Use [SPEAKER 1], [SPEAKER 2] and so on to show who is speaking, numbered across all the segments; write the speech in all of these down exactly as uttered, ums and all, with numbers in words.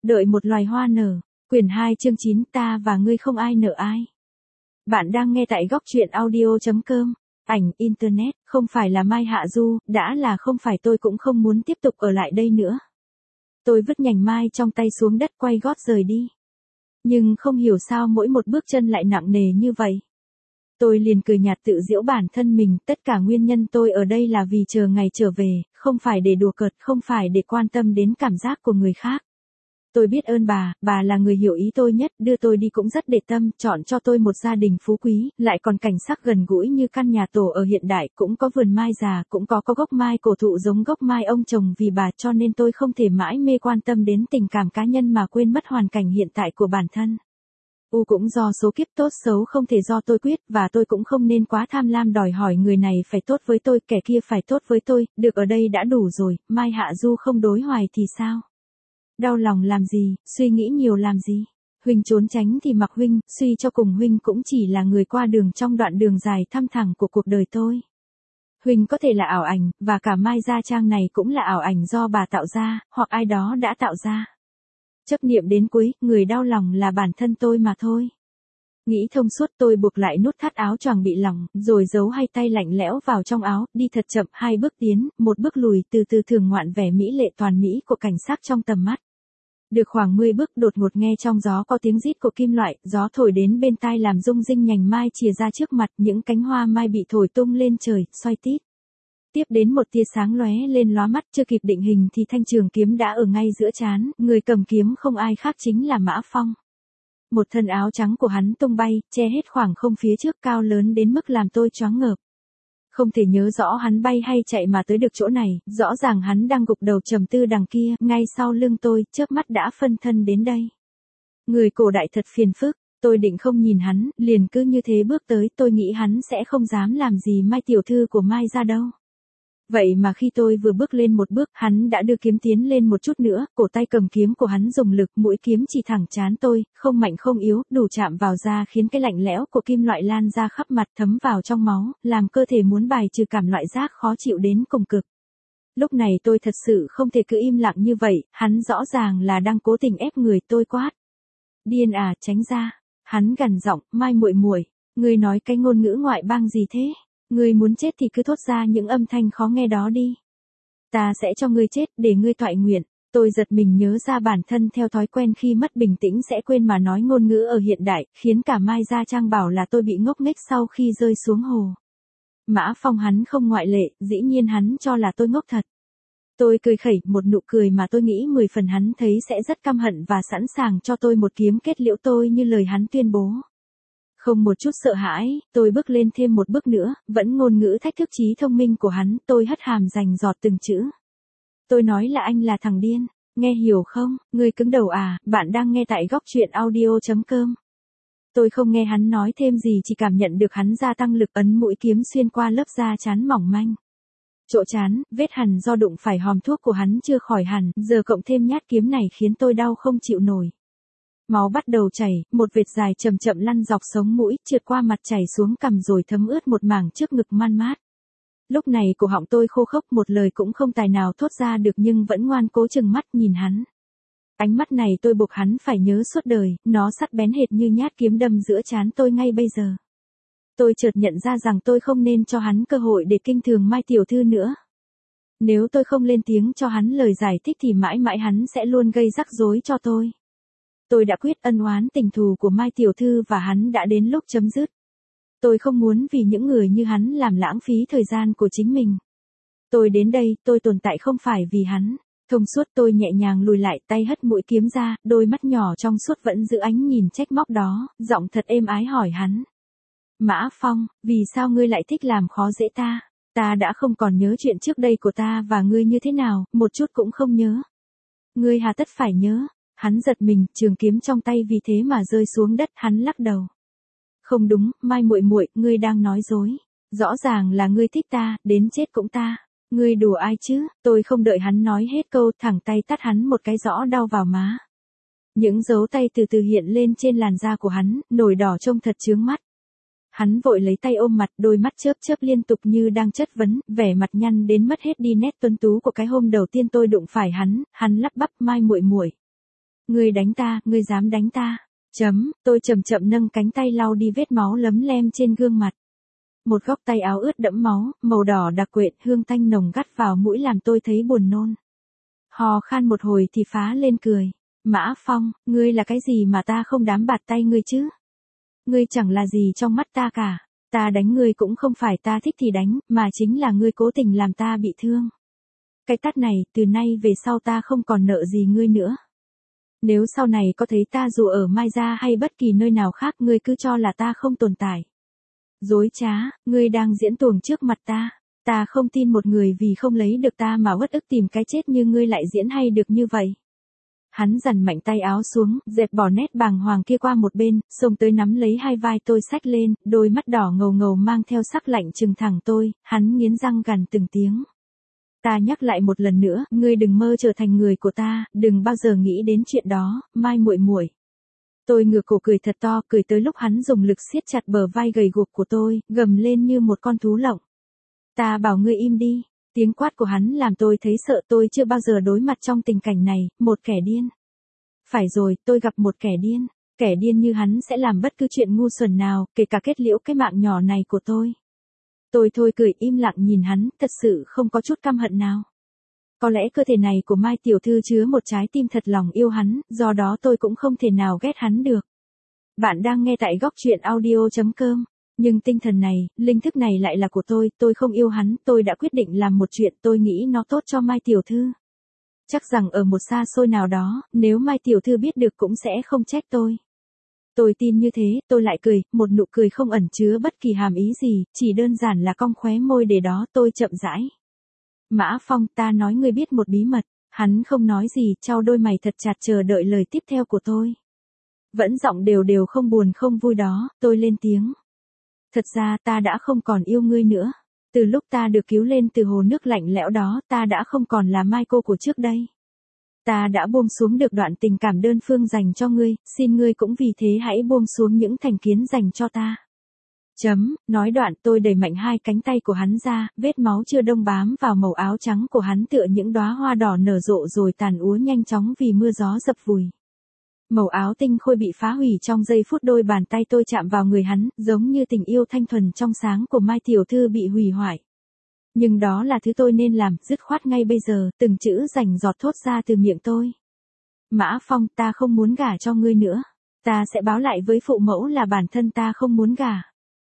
[SPEAKER 1] Đợi một loài hoa nở. Quyển hai chương chín ta và ngươi không ai nợ ai. Bạn đang nghe tại góc truyện audio chấm com. Ảnh, Internet, không phải là Mai Hạ Du, đã là không phải tôi cũng không muốn tiếp tục ở lại đây nữa. Tôi vứt nhành mai trong tay xuống đất quay gót rời đi. Nhưng không hiểu sao mỗi một bước chân lại nặng nề như vậy. Tôi liền cười nhạt tự giễu bản thân mình, tất cả nguyên nhân tôi ở đây là vì chờ ngày trở về, không phải để đùa cợt, không phải để quan tâm đến cảm giác của người khác. Tôi biết ơn bà, bà là người hiểu ý tôi nhất, đưa tôi đi cũng rất để tâm, chọn cho tôi một gia đình phú quý, lại còn cảnh sắc gần gũi như căn nhà tổ ở hiện đại, cũng có vườn mai già, cũng có có gốc mai cổ thụ giống gốc mai ông trồng vì bà, cho nên tôi không thể mãi mê quan tâm đến tình cảm cá nhân mà quên mất hoàn cảnh hiện tại của bản thân. U cũng do số kiếp tốt xấu không thể do tôi quyết, và tôi cũng không nên quá tham lam đòi hỏi người này phải tốt với tôi, kẻ kia phải tốt với tôi, được ở đây đã đủ rồi, Mai Hạ Du không đối hoài thì sao? Đau lòng làm gì, suy nghĩ nhiều làm gì? Huynh trốn tránh thì mặc huynh, suy cho cùng huynh cũng chỉ là người qua đường trong đoạn đường dài thăm thẳm của cuộc đời tôi. Huynh có thể là ảo ảnh, và cả Mai Gia Trang này cũng là ảo ảnh do bà tạo ra, hoặc ai đó đã tạo ra. Chấp niệm đến cuối, người đau lòng là bản thân tôi mà thôi. Nghĩ thông suốt tôi buộc lại nút thắt áo choàng bị lỏng, rồi giấu hai tay lạnh lẽo vào trong áo, đi thật chậm, hai bước tiến, một bước lùi, từ từ thường ngoạn vẻ mỹ lệ toàn mỹ của cảnh sắc trong tầm mắt. Được khoảng mười bước đột ngột nghe trong gió có tiếng rít của kim loại, gió thổi đến bên tai làm rung rinh nhành mai chìa ra trước mặt, những cánh hoa mai bị thổi tung lên trời, xoay tít. Tiếp đến một tia sáng lóe lên lóa mắt, chưa kịp định hình thì thanh trường kiếm đã ở ngay giữa trán, người cầm kiếm không ai khác chính là Mã Phong. Một thân áo trắng của hắn tung bay, che hết khoảng không phía trước cao lớn đến mức làm tôi choáng ngợp. Không thể nhớ rõ hắn bay hay chạy mà tới được chỗ này, rõ ràng hắn đang gục đầu trầm tư đằng kia, ngay sau lưng tôi, chớp mắt đã phân thân đến đây. Người cổ đại thật phiền phức, tôi định không nhìn hắn, liền cứ như thế bước tới, tôi nghĩ hắn sẽ không dám làm gì Mai tiểu thư của Mai ra đâu. Vậy mà khi tôi vừa bước lên một bước, hắn đã đưa kiếm tiến lên một chút nữa, cổ tay cầm kiếm của hắn dùng lực, mũi kiếm chỉ thẳng trán tôi, không mạnh không yếu, đủ chạm vào da khiến cái lạnh lẽo của kim loại lan ra khắp mặt thấm vào trong máu, làm cơ thể muốn bài trừ cảm loại giác khó chịu đến cùng cực. Lúc này tôi thật sự không thể cứ im lặng như vậy, hắn rõ ràng là đang cố tình ép người tôi quát. Điên à, tránh ra. Hắn gằn giọng, Mai muội muội, ngươi nói cái ngôn ngữ ngoại bang gì thế? Ngươi muốn chết thì cứ thốt ra những âm thanh khó nghe đó đi. Ta sẽ cho ngươi chết, để ngươi toại nguyện. Tôi giật mình nhớ ra bản thân theo thói quen khi mất bình tĩnh sẽ quên mà nói ngôn ngữ ở hiện đại, khiến cả Mai Gia Trang bảo là tôi bị ngốc nghếch sau khi rơi xuống hồ. Mã Phong hắn không ngoại lệ, dĩ nhiên hắn cho là tôi ngốc thật. Tôi cười khẩy, một nụ cười mà tôi nghĩ mười phần hắn thấy sẽ rất căm hận và sẵn sàng cho tôi một kiếm kết liễu tôi như lời hắn tuyên bố. Không một chút sợ hãi, tôi bước lên thêm một bước nữa, vẫn ngôn ngữ thách thức trí thông minh của hắn, tôi hất hàm rành giọt từng chữ. Tôi nói là anh là thằng điên, nghe hiểu không, ngươi cứng đầu à, bạn đang nghe tại góc truyện audio chấm com. Tôi không nghe hắn nói thêm gì, chỉ cảm nhận được hắn gia tăng lực ấn mũi kiếm xuyên qua lớp da trán mỏng manh. Chỗ trán, vết hằn do đụng phải hòm thuốc của hắn chưa khỏi hẳn, giờ cộng thêm nhát kiếm này khiến tôi đau không chịu nổi. Máu bắt đầu chảy, một vệt dài chậm chậm lăn dọc sống mũi, trượt qua mặt chảy xuống cằm rồi thấm ướt một mảng trước ngực man mát. Lúc này cổ họng tôi khô khốc, một lời cũng không tài nào thốt ra được nhưng vẫn ngoan cố chừng mắt nhìn hắn. Ánh mắt này tôi buộc hắn phải nhớ suốt đời, nó sắc bén hệt như nhát kiếm đâm giữa trán tôi ngay bây giờ. Tôi chợt nhận ra rằng tôi không nên cho hắn cơ hội để kinh thường Mai tiểu thư nữa. Nếu tôi không lên tiếng cho hắn lời giải thích thì mãi mãi hắn sẽ luôn gây rắc rối cho tôi. Tôi đã quyết ân oán tình thù của Mai tiểu thư và hắn đã đến lúc chấm dứt. Tôi không muốn vì những người như hắn làm lãng phí thời gian của chính mình. Tôi đến đây, tôi tồn tại không phải vì hắn. Thông suốt tôi nhẹ nhàng lùi lại, tay hất mũi kiếm ra, đôi mắt nhỏ trong suốt vẫn giữ ánh nhìn trách móc đó, giọng thật êm ái hỏi hắn. Mã Phong, vì sao ngươi lại thích làm khó dễ ta? Ta đã không còn nhớ chuyện trước đây của ta và ngươi như thế nào, một chút cũng không nhớ. Ngươi hà tất phải nhớ. Hắn giật mình, trường kiếm trong tay vì thế mà rơi xuống đất, hắn lắc đầu. Không đúng, Mai muội muội, ngươi đang nói dối. Rõ ràng là ngươi thích ta, đến chết cũng ta. Ngươi đùa ai chứ? Tôi không đợi hắn nói hết câu, thẳng tay tát hắn một cái rõ đau vào má. Những dấu tay từ từ hiện lên trên làn da của hắn, nổi đỏ trông thật chướng mắt. Hắn vội lấy tay ôm mặt, đôi mắt chớp chớp liên tục như đang chất vấn, vẻ mặt nhăn đến mất hết đi nét tuấn tú của cái hôm đầu tiên tôi đụng phải hắn, hắn lắp bắp, Mai muội muội. Ngươi đánh ta, ngươi dám đánh ta. Chấm, tôi chậm chậm nâng cánh tay lau đi vết máu lấm lem trên gương mặt. Một góc tay áo ướt đẫm máu, màu đỏ đặc quện, hương tanh nồng gắt vào mũi làm tôi thấy buồn nôn. Hò khan một hồi thì phá lên cười. Mã Phong, ngươi là cái gì mà ta không đám bạt tay ngươi chứ? Ngươi chẳng là gì trong mắt ta cả. Ta đánh ngươi cũng không phải ta thích thì đánh, mà chính là ngươi cố tình làm ta bị thương. Cái tát này, từ nay về sau ta không còn nợ gì ngươi nữa. Nếu sau này có thấy ta dù ở Mai Gia hay bất kỳ nơi nào khác, ngươi cứ cho là ta không tồn tại. Dối trá, ngươi đang diễn tuồng trước mặt ta. Ta không tin một người vì không lấy được ta mà uất ức tìm cái chết như ngươi lại diễn hay được như vậy. Hắn dằn mạnh tay áo xuống, dẹp bỏ nét bàng hoàng kia qua một bên, xông tới nắm lấy hai vai tôi xách lên, đôi mắt đỏ ngầu ngầu mang theo sắc lạnh trừng thẳng tôi, hắn nghiến răng gằn từng tiếng. Ta nhắc lại một lần nữa, ngươi đừng mơ trở thành người của ta, đừng bao giờ nghĩ đến chuyện đó, Mai muội muội. Tôi ngửa cổ cười thật to, cười tới lúc hắn dùng lực siết chặt bờ vai gầy guộc của tôi, gầm lên như một con thú lộng. Ta bảo ngươi im đi. Tiếng quát của hắn làm tôi thấy sợ, tôi chưa bao giờ đối mặt trong tình cảnh này, một kẻ điên. Phải rồi, tôi gặp một kẻ điên. Kẻ điên như hắn sẽ làm bất cứ chuyện ngu xuẩn nào, kể cả kết liễu cái mạng nhỏ này của tôi. Tôi thôi cười im lặng nhìn hắn, thật sự không có chút căm hận nào. Có lẽ cơ thể này của Mai tiểu thư chứa một trái tim thật lòng yêu hắn, do đó tôi cũng không thể nào ghét hắn được. Bạn đang nghe tại góc truyện audio chấm com. Nhưng tinh thần này, linh thức này lại là của tôi, tôi không yêu hắn, tôi đã quyết định làm một chuyện tôi nghĩ nó tốt cho Mai tiểu thư. Chắc rằng ở một xa xôi nào đó, nếu Mai tiểu thư biết được cũng sẽ không trách tôi. Tôi tin như thế, tôi lại cười, một nụ cười không ẩn chứa bất kỳ hàm ý gì, chỉ đơn giản là cong khóe môi để đó tôi chậm rãi. Mã Phong, ta nói ngươi biết một bí mật. Hắn không nói gì, trao đôi mày thật chặt chờ đợi lời tiếp theo của tôi. Vẫn giọng đều đều không buồn không vui đó, tôi lên tiếng. Thật ra ta đã không còn yêu ngươi nữa. Từ lúc ta được cứu lên từ hồ nước lạnh lẽo đó, ta đã không còn là Mai cô của trước đây. Ta đã buông xuống được đoạn tình cảm đơn phương dành cho ngươi, xin ngươi cũng vì thế hãy buông xuống những thành kiến dành cho ta. Chấm, nói đoạn tôi đẩy mạnh hai cánh tay của hắn ra, vết máu chưa đông bám vào màu áo trắng của hắn tựa những đóa hoa đỏ nở rộ rồi tàn úa nhanh chóng vì mưa gió dập vùi. Màu áo tinh khôi bị phá hủy trong giây phút đôi bàn tay tôi chạm vào người hắn, giống như tình yêu thanh thuần trong sáng của Mai tiểu thư bị hủy hoại. Nhưng đó là thứ tôi nên làm, dứt khoát ngay bây giờ, từng chữ rành giọt thốt ra từ miệng tôi. Mã Phong, ta không muốn gả cho ngươi nữa. Ta sẽ báo lại với phụ mẫu là bản thân ta không muốn gả.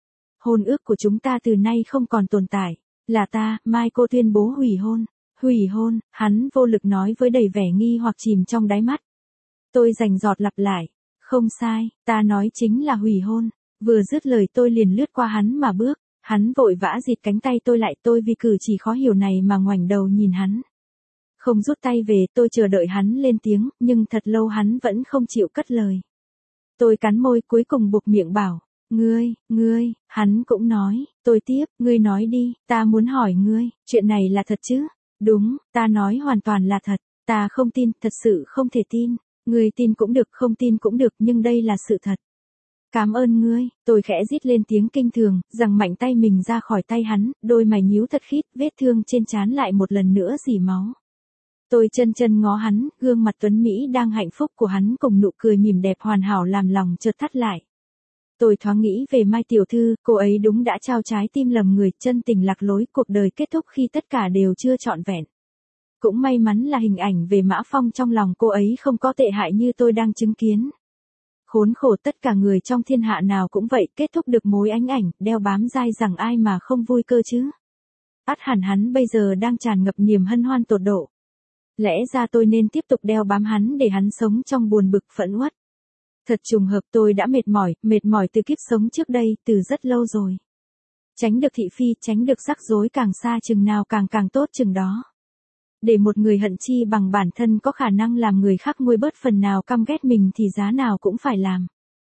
[SPEAKER 1] Hôn ước của chúng ta từ nay không còn tồn tại. Là ta, Mai cô tuyên bố hủy hôn. Hủy hôn, hắn vô lực nói với đầy vẻ nghi hoặc chìm trong đáy mắt. Tôi rành giọt lặp lại. Không sai, ta nói chính là hủy hôn. Vừa dứt lời tôi liền lướt qua hắn mà bước. Hắn vội vã dịt cánh tay tôi lại, tôi vì cử chỉ khó hiểu này mà ngoảnh đầu nhìn hắn. Không rút tay về, tôi chờ đợi hắn lên tiếng, nhưng thật lâu hắn vẫn không chịu cất lời. Tôi cắn môi cuối cùng buộc miệng bảo, ngươi, ngươi, hắn cũng nói, tôi tiếp, ngươi nói đi, ta muốn hỏi ngươi, chuyện này là thật chứ? Đúng, ta nói hoàn toàn là thật, ta không tin, thật sự không thể tin, ngươi tin cũng được, không tin cũng được, nhưng đây là sự thật. Cảm ơn ngươi, tôi khẽ rít lên tiếng kinh thường, giằng mạnh tay mình ra khỏi tay hắn, đôi mày nhíu thật khít, vết thương trên trán lại một lần nữa rỉ máu. Tôi chân chân ngó hắn, gương mặt tuấn Mỹ đang hạnh phúc của hắn cùng nụ cười mỉm đẹp hoàn hảo làm lòng chợt thắt lại. Tôi thoáng nghĩ về Mai tiểu thư, cô ấy đúng đã trao trái tim lầm người, chân tình lạc lối, cuộc đời kết thúc khi tất cả đều chưa trọn vẹn. Cũng may mắn là hình ảnh về Mã Phong trong lòng cô ấy không có tệ hại như tôi đang chứng kiến. Khốn khổ tất cả người trong thiên hạ nào cũng vậy, kết thúc được mối ánh ảnh, đeo bám dai rằng ai mà không vui cơ chứ. Ắt hẳn hắn bây giờ đang tràn ngập niềm hân hoan tột độ. Lẽ ra tôi nên tiếp tục đeo bám hắn để hắn sống trong buồn bực phẫn uất. Thật trùng hợp tôi đã mệt mỏi, mệt mỏi từ kiếp sống trước đây, từ rất lâu rồi. Tránh được thị phi, tránh được rắc rối càng xa chừng nào càng càng tốt chừng đó. Để một người hận chi bằng bản thân có khả năng làm người khác nguôi bớt phần nào căm ghét mình thì giá nào cũng phải làm.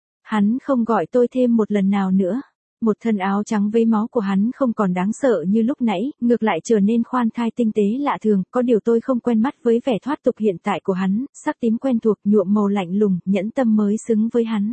[SPEAKER 1] Hắn không gọi tôi thêm một lần nào nữa. Một thân áo trắng với máu của hắn không còn đáng sợ như lúc nãy, ngược lại trở nên khoan thai tinh tế lạ thường, có điều tôi không quen mắt với vẻ thoát tục hiện tại của hắn, sắc tím quen thuộc, nhuộm màu lạnh lùng, nhẫn tâm mới xứng với hắn.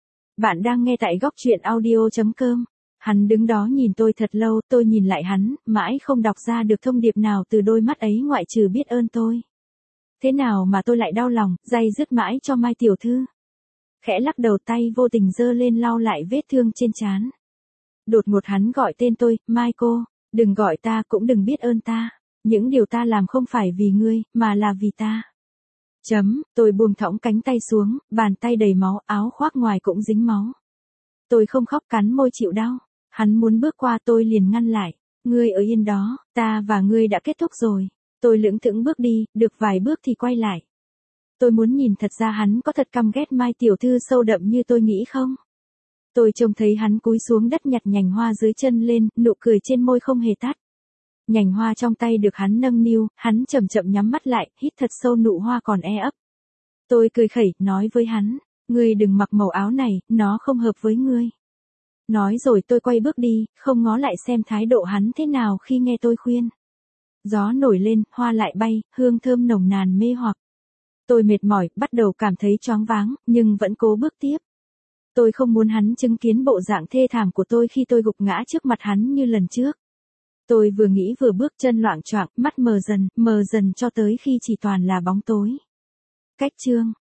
[SPEAKER 1] Bạn đang nghe tại góc truyện audio chấm com. Hắn đứng đó nhìn tôi thật lâu, tôi nhìn lại hắn, mãi không đọc ra được thông điệp nào từ đôi mắt ấy ngoại trừ biết ơn tôi. Thế nào mà tôi lại đau lòng, day dứt mãi cho Mai tiểu thư. Khẽ lắc đầu, tay vô tình giơ lên lau lại vết thương trên trán. Đột ngột hắn gọi tên tôi, Mai cô, đừng gọi ta, cũng đừng biết ơn ta. Những điều ta làm không phải vì ngươi, mà là vì ta. Chấm, tôi buông thõng cánh tay xuống, bàn tay đầy máu, áo khoác ngoài cũng dính máu. Tôi không khóc, cắn môi chịu đau. Hắn muốn bước qua, tôi liền ngăn lại. Ngươi ở yên đó, ta và ngươi đã kết thúc rồi. Tôi lững thững bước đi, được vài bước thì quay lại. Tôi muốn nhìn thật ra hắn có thật căm ghét Mai tiểu thư sâu đậm như tôi nghĩ không? Tôi trông thấy hắn cúi xuống đất nhặt nhành hoa dưới chân lên, nụ cười trên môi không hề tắt. Nhành hoa trong tay được hắn nâng niu, hắn chậm chậm nhắm mắt lại, hít thật sâu, nụ hoa còn e ấp. Tôi cười khẩy, nói với hắn, ngươi đừng mặc màu áo này, nó không hợp với ngươi. Nói rồi tôi quay bước đi, không ngó lại xem thái độ hắn thế nào khi nghe tôi khuyên. Gió nổi lên, hoa lại bay, hương thơm nồng nàn mê hoặc. Tôi mệt mỏi, bắt đầu cảm thấy choáng váng, nhưng vẫn cố bước tiếp. Tôi không muốn hắn chứng kiến bộ dạng thê thảm của tôi khi tôi gục ngã trước mặt hắn như lần trước. Tôi vừa nghĩ vừa bước, chân loạng choạng, mắt mờ dần, mờ dần cho tới khi chỉ toàn là bóng tối. Cách chương